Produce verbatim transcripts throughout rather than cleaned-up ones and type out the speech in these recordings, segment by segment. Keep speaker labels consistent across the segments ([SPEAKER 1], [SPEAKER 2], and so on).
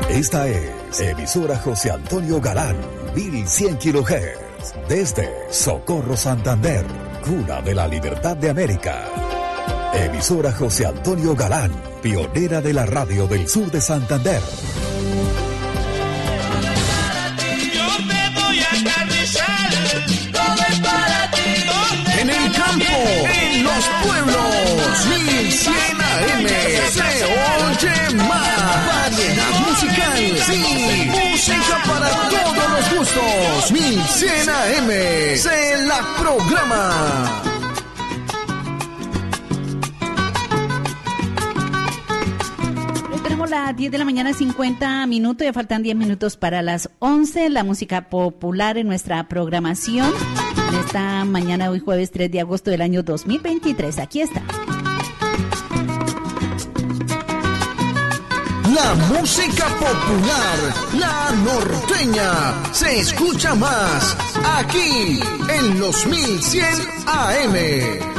[SPEAKER 1] Esta es emisora José Antonio Galán, mil cien kilohertz, desde Socorro, Santander, cuna de la libertad de América. Emisora José Antonio Galán, pionera de la radio del sur de Santander.
[SPEAKER 2] En el campo, en los pueblos, mil cien A M, se oye más. Variedad musical, sí, música para todos los gustos. mil cien A M, se la programa.
[SPEAKER 3] Las diez de la mañana, cincuenta minutos, ya faltan diez minutos para las once. La música popular en nuestra programación en esta mañana, hoy jueves tres de agosto del año dos mil veintitrés. Aquí está.
[SPEAKER 2] La música popular, la norteña, se escucha más aquí en los mil cien A M.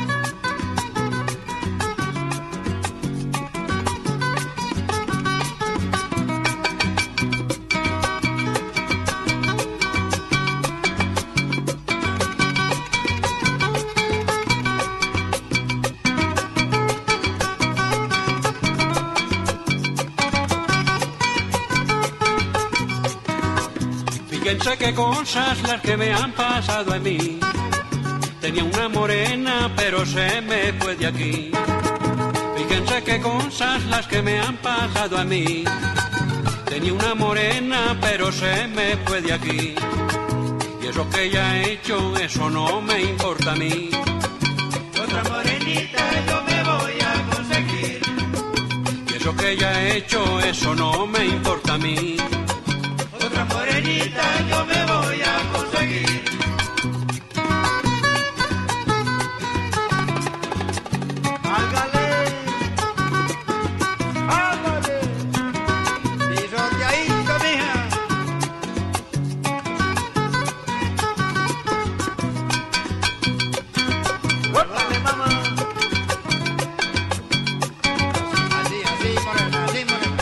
[SPEAKER 4] Fíjense qué cosas las que me han pasado a mí. Tenía una morena, pero se me fue de aquí. Fíjense qué cosas las que me han pasado a mí. Tenía una morena, pero se me fue de aquí. Y eso que ella ha hecho, eso no me importa a mí. Otra morenita yo me voy a conseguir. Y eso que ella ha hecho, eso no me importa a mí. Otra morenita yo me voy a conseguir. Hágale, hágale, pisoteadito, mija. Hágale, mamá. Así, así, morena, así, morena.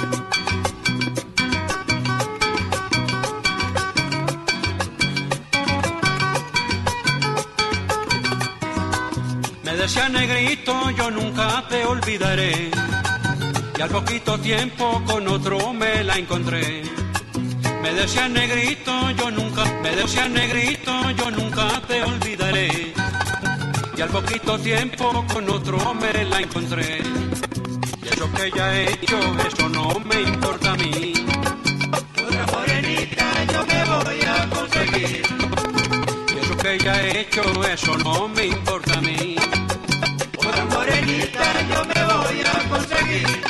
[SPEAKER 4] Me decía negrito, yo nunca te olvidaré. Y al poquito tiempo con otro me la encontré. Me decía negrito, yo nunca, me decía negrito, yo nunca te olvidaré. Y al poquito tiempo con otro me la encontré. Y eso que ella ha hecho, eso no me importa a mí. Otra morenita yo me voy a conseguir. Y eso que ella ha hecho, eso no me importa a mí. Otra morenita yo me voy a conseguir.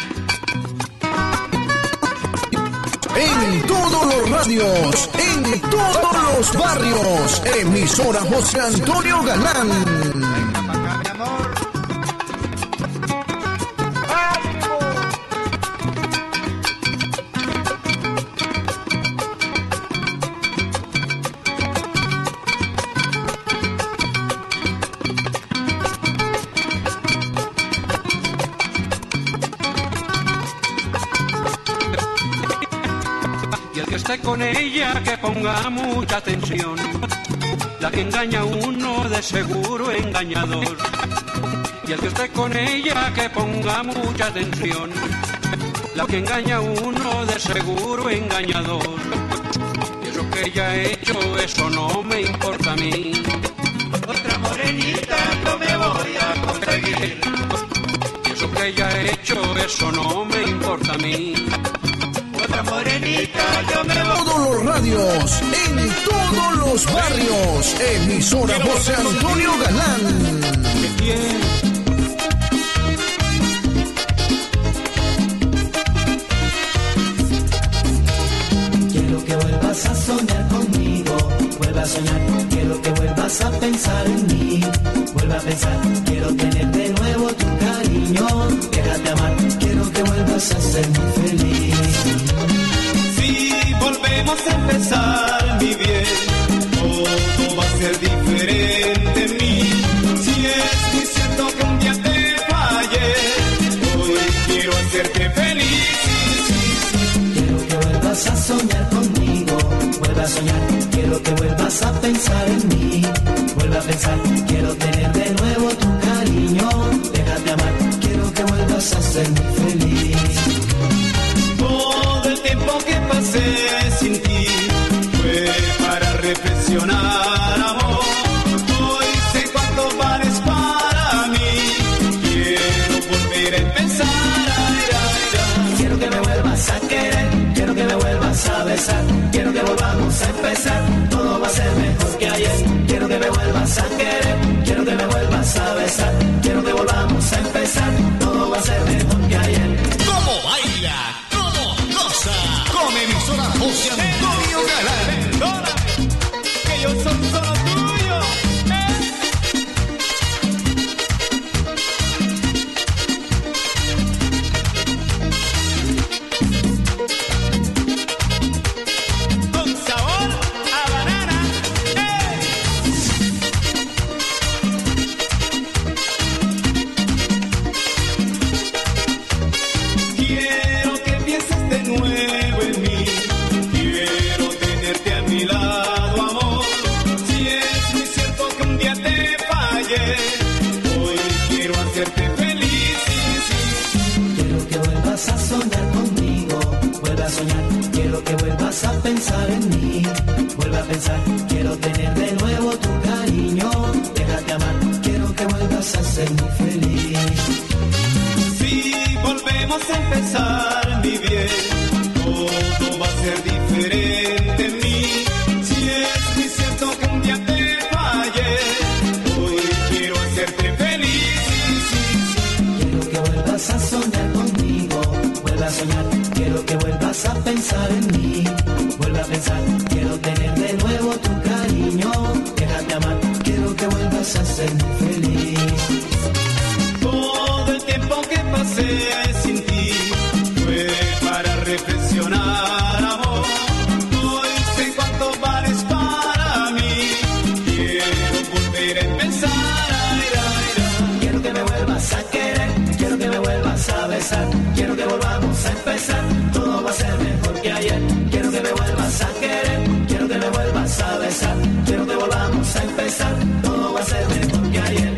[SPEAKER 2] En todos los radios, en todos los barrios, emisora José Antonio Galán.
[SPEAKER 4] Venga pa' acá, mi amor. Esté con ella, que ponga mucha atención. La que engaña a uno, de seguro engañador. Y el que esté con ella, que ponga mucha atención. La que engaña a uno, de seguro engañador. Y eso que ella ha hecho, eso no me importa a mí. Otra morenita no me voy a conseguir. Y eso que ella ha hecho, eso no me importa a mí. Otra morenita yo me voy.
[SPEAKER 2] Todos los radios, en todos los barrios, emisora José Antonio Galán.
[SPEAKER 5] Quiero que vuelvas a soñar conmigo, vuelva a soñar. Quiero que vuelvas a pensar en mí, vuelva a pensar. Quiero tener de nuevo tu cariño, déjate amar. Quiero que vuelvas a ser muy feliz.
[SPEAKER 6] Si volvemos a empezar, mi bien, todo va a ser diferente en mí. Si es muy cierto que un día te fallé, hoy quiero hacerte feliz.
[SPEAKER 5] vuelvas a soñar conmigo, vuelve a soñar, quiero que vuelvas a pensar en mí, vuelve a pensar, quiero tener de nuevo tu cariño, déjate amar, quiero que vuelvas a ser muy feliz.
[SPEAKER 6] Todo el tiempo que pasé sin ti fue para reflexionar, amor. Hoy sé cuánto vales para mí, quiero volver a empezar. Ay, ay, ay.
[SPEAKER 5] Quiero que me vuelvas a querer, quiero que me vuelvas a besar, quiero que volvamos a empezar, todo va a ser mejor que ayer. Quiero que me vuelvas a querer, quiero que me vuelvas a besar, quiero que volvamos a empezar, todo va a ser mejor que ayer.
[SPEAKER 2] ¿Cómo baila? ¿Cómo goza? Con emisora José Antonio Galán.
[SPEAKER 6] Perdóname, que yo soy solo tuyo. Con sabor a banana. Quiero que pienses de nuevo en mí, quiero tenerte a mi lado, amor. Si es muy cierto que un día te fallé, hoy quiero hacerte feliz. Sí, sí.
[SPEAKER 5] Quiero que vuelvas a soñar conmigo, vuelve a soñar, quiero que vuelvas a pensar en mí, vuelve a pensar, quiero tener de nuevo tu cariño, déjate amar, quiero que vuelvas a ser muy feliz.
[SPEAKER 6] Si volvemos a empezar, mi bien, todo va a ser diferente en mí. Si es muy cierto que un día te fallé, hoy quiero hacerte feliz. Sí, sí, sí.
[SPEAKER 5] Quiero que vuelvas a soñar conmigo, vuelve a soñar, quiero que vuelvas a pensar en mí, vuelve a pensar, quiero tener de nuevo tu cariño, déjate amar, quiero que vuelvas a ser muy feliz.
[SPEAKER 6] Todo el tiempo que pasé sin ti fue para reflexionar, amor. Hoy sé cuánto vales para mí, quiero volver a empezar. Ay, ay, ay.
[SPEAKER 5] Quiero que me vuelvas a querer, quiero que me vuelvas a besar, quiero que volvamos a empezar, todo va a ser mejor que ayer. Quiero que me vuelvas a querer, quiero que me vuelvas a besar, quiero que volvamos a empezar, todo va a ser mejor que ayer.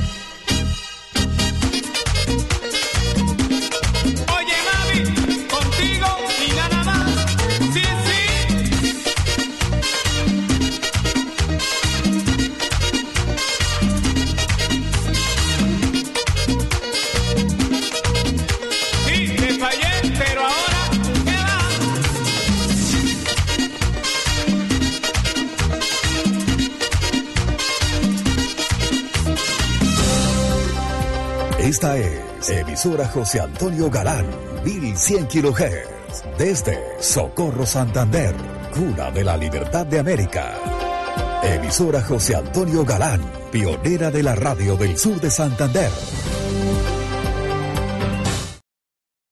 [SPEAKER 6] Oye, mami, contigo y nada más. Sí, sí. Sí, te fallé, pero ahora, ¿qué va?
[SPEAKER 1] Esta es emisora José Antonio Galán, mil cien kilohertz, desde Socorro, Santander, cuna de la libertad de América. Emisora José Antonio Galán, pionera de la radio del sur de Santander.